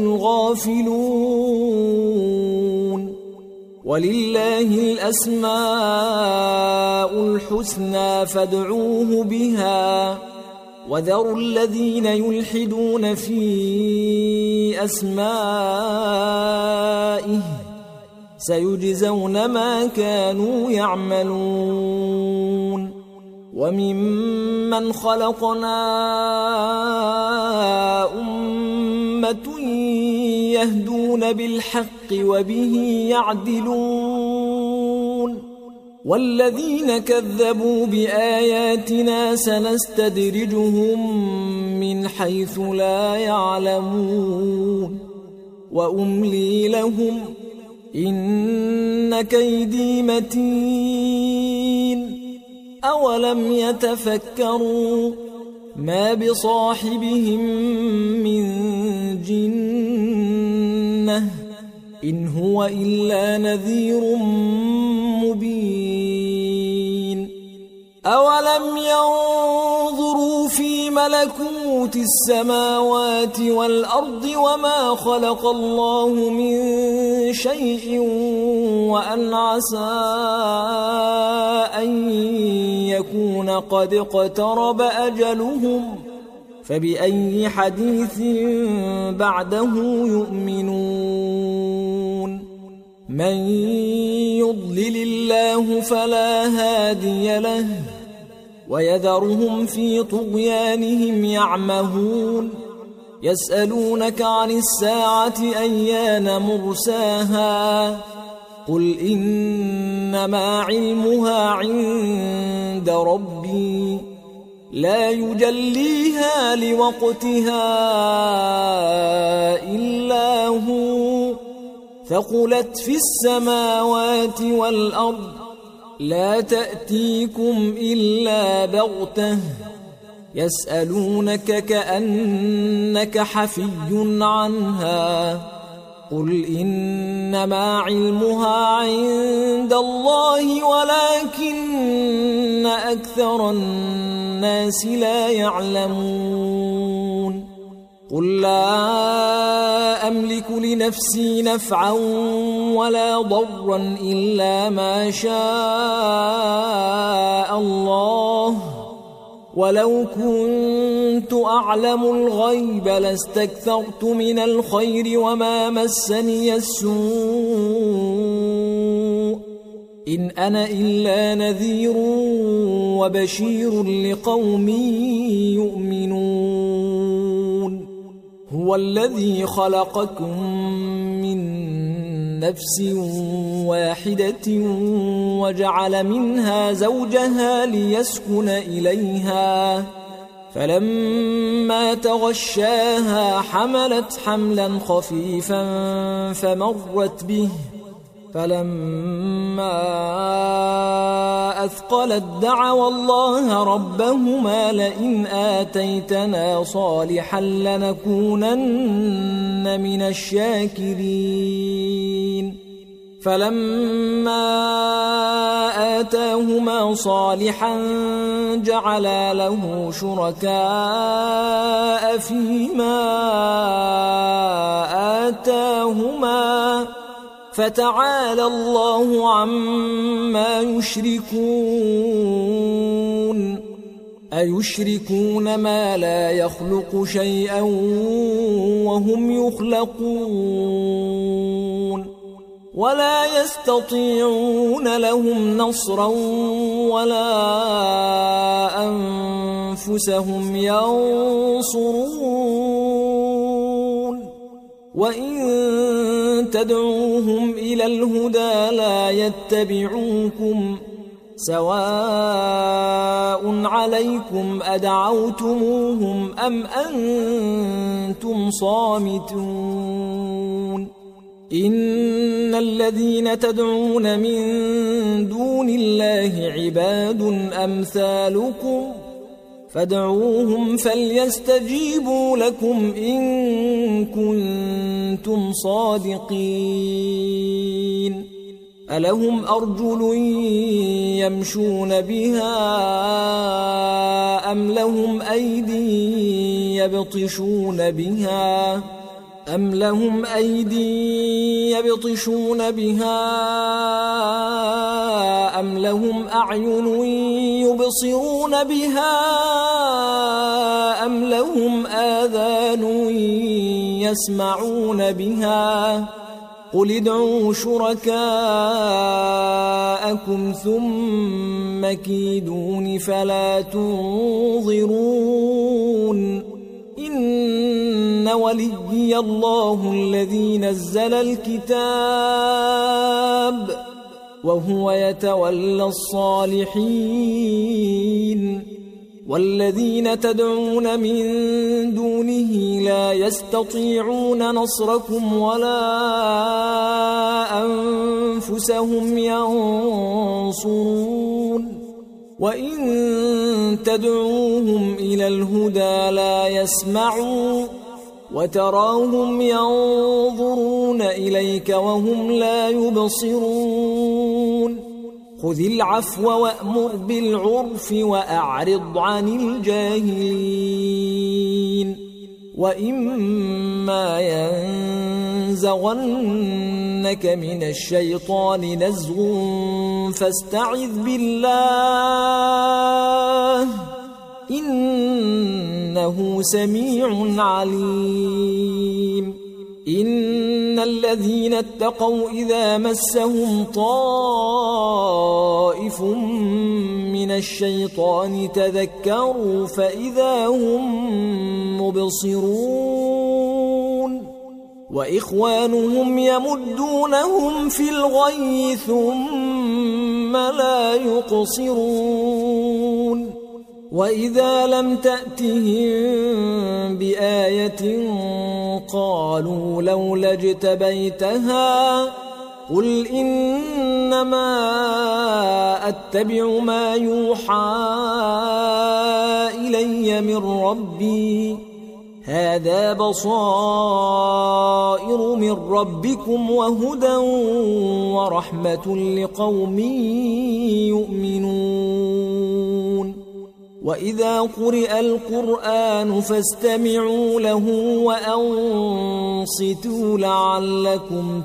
الغافلون ولله الأسماء الحسنى فادعوه بها وذروا الذين يلحدون في أسمائه سيجزون ما كانوا يعملون وممن خلقنا أمة يهدون بالحق وبه يعدلون والذين كذبوا بآياتنا سنستدرجهم من حيث لا يعلمون وأملي لهم إن كيدي متين أولم يتفكروا ما بصاحبهم من جنة إن هو إلا نذير مبين أولم ينظروا في ملكوت السماوات والأرض وما خلق الله من شيء وأن عسى أن يكون قد اقترب أجلهم فبأي حديث بعده يؤمنون من يضلل الله فلا هادي له ويذرهم في طغيانهم يعمهون يسألونك عن الساعة أيان مرساها قل إنما علمها عند ربي لا يجليها لوقتها إلا هو ثقلت في السماوات والأرض لا تأتيكم إلا بغتة يسألونك كأنك حفي عنها قل إنما علمها عند الله ولكن أكثر الناس لا يعلمون قل لا أملك لنفسي نفعا ولا ضرا إلا ما شاء الله ولو كنت أعلم الغيب لاستكثرت من الخير وما مسني السوء إن أنا إلا نذير وبشير لقوم يؤمنون هو الذي خلقكم من نفس واحدة وجعل منها زوجها ليسكن إليها فلما تغشاها حملت حملا خفيفا فمرت به فلما أثقلت دعوا الله ربهما لئن آتيتنا صالحا لنكونن من الشاكرين فلما آتاهما صالحا جعلا له شركاء فيما آتاهما فتعالى الله عما يشركون أيشركون ما لا يخلق شيئا وهم يخلقون ولا يستطيعون لهم نصرا ولا أنفسهم ينصرون وإن تدعوهم إلى الهدى لا يتبعوكم سواء عليكم أدعوتموهم أم أنتم صامتون إن الذين تدعون من دون الله عباد أمثالكم فادعوهم فليستجيبوا لكم إن كنتم صادقين ألهم أرجل يمشون بها أم لهم أيدي يبطشون بها أم لهم أيدي يبطشون بها أم لهم أعين يبصرون بها أم لهم آذان يسمعون بها قل ادعوا شركاءكم ثم كيدون فلا تنظرون إن وليي الله الذي نزل الكتاب وهو يتولى الصالحين والذين تدعون من دونه لا يستطيعون نصركم ولا أنفسهم ينصرون وإن تدعوهم إلى الهدى لا يسمعوا وتراهم ينظرون إليك وهم لا يبصرون خذ العفو وأمر بالعرف وأعرض عن الجاهلين وإما ينزغنك من الشيطان نزغ فاستعذ بالله إنه سميع عليم إن الذين اتقوا إذا مسهم طائف من الشيطان تذكروا فإذا هم مبصرون وإخوانهم يمدونهم في الغي ثم لا يقصرون وإذا لم تأتهم بآية قالوا لولا اجتبيتها قل إنما أتبع ما يوحى إلي من ربي هذا بصائر من ربكم وهدى ورحمة لقوم يؤمنون وإذا قرئ القرآن فاستمعوا له وأنصتوا لعلكم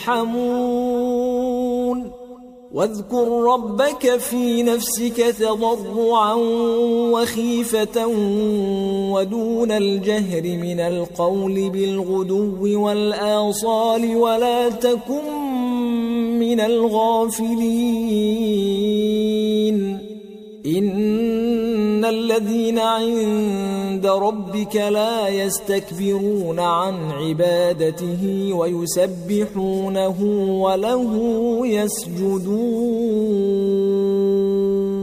ترحمون واذكر ربك في نفسك تضرعا وخيفة ودون الجهر من القول بالغدو والآصال ولا تكن من الغافلين إن الذين عند ربك لا يستكبرون عن عبادته ويسبحونه وله يسجدون